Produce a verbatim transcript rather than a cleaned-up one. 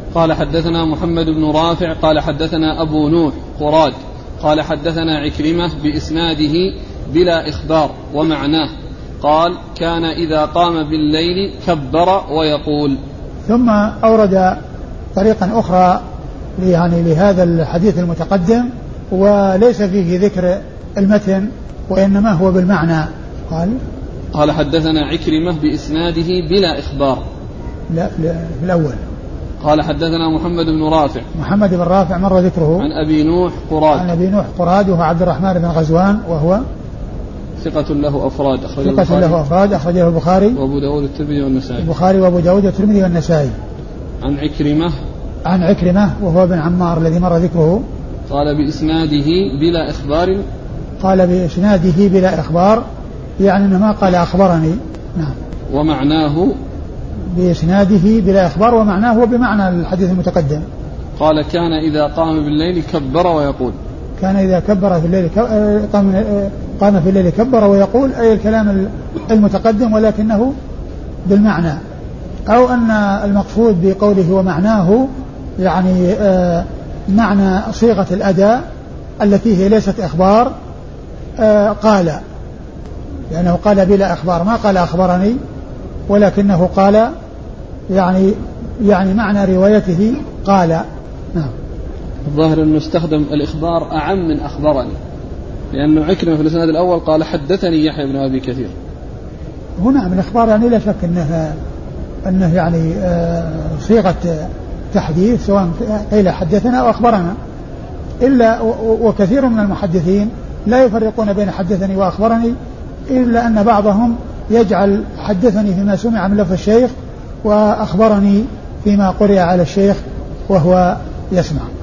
قال حدثنا محمد بن رافع قال حدثنا أبو نوح قراد قال حدثنا عكرمة بإسناده بلا إخبار ومعناه قال كان إذا قام بالليل كبر ويقول. ثم أورد طريقا أخرى يعني لهذا الحديث المتقدم وليس فيه ذكر المتن وإنما هو بالمعنى. قال قال حدثنا عكرمة بإسناده بلا إخبار. لا في الأول قال حدثنا محمد بن رافع محمد بن رافع مر ذكره عن أبي نوح قراد عن أبي نوح قراد وهو عبد الرحمن بن غزوان وهو ثقة له أفراد أخرجه ثقة له أفراد أخرجه البخاري وأبو داود والترمذي والنسائي البخاري وأبو داود والترمذي والنسائي. عن عكرمة عن عكرمة وهو بن عمار الذي مر ذكره قال بإسناده بلا إخبار. قال بإسناده بلا إخبار يعني أنه ما قال أخبرني. نعم. ومعناه بإسناده بلا إخبار ومعناه بمعنى الحديث المتقدم. قال كان إذا قام بالليل كبر ويقول. كان إذا كبر في الليل قام قام في الليل كبر ويقول أي الكلام المتقدم ولكنه بالمعنى أو أن المقصود بقوله ومعناه يعني معنى صيغة الأداء التي هي ليست إخبار قال لأنه قال بلا إخبار ما قال أخبرني ولكنه قال يعني يعني معنى روايته قال. نعم. الظاهر أنه استخدم الإخبار أعم من أخبرني لأنه عكرمة في الإسناد الأول قال حدثني يحيى بن أبي كثير. هنا من الإخبار يعني لا شك أنه أنه يعني صيغة تحديث سواء قيل حدثنا أو أخبرنا إلا وكثير من المحدثين لا يفرقون بين حدثني وأخبرني إلا أن بعضهم يجعل حدثني فيما سمع من لفظ الشيخ وأخبرني فيما قرئ على الشيخ وهو يسمع.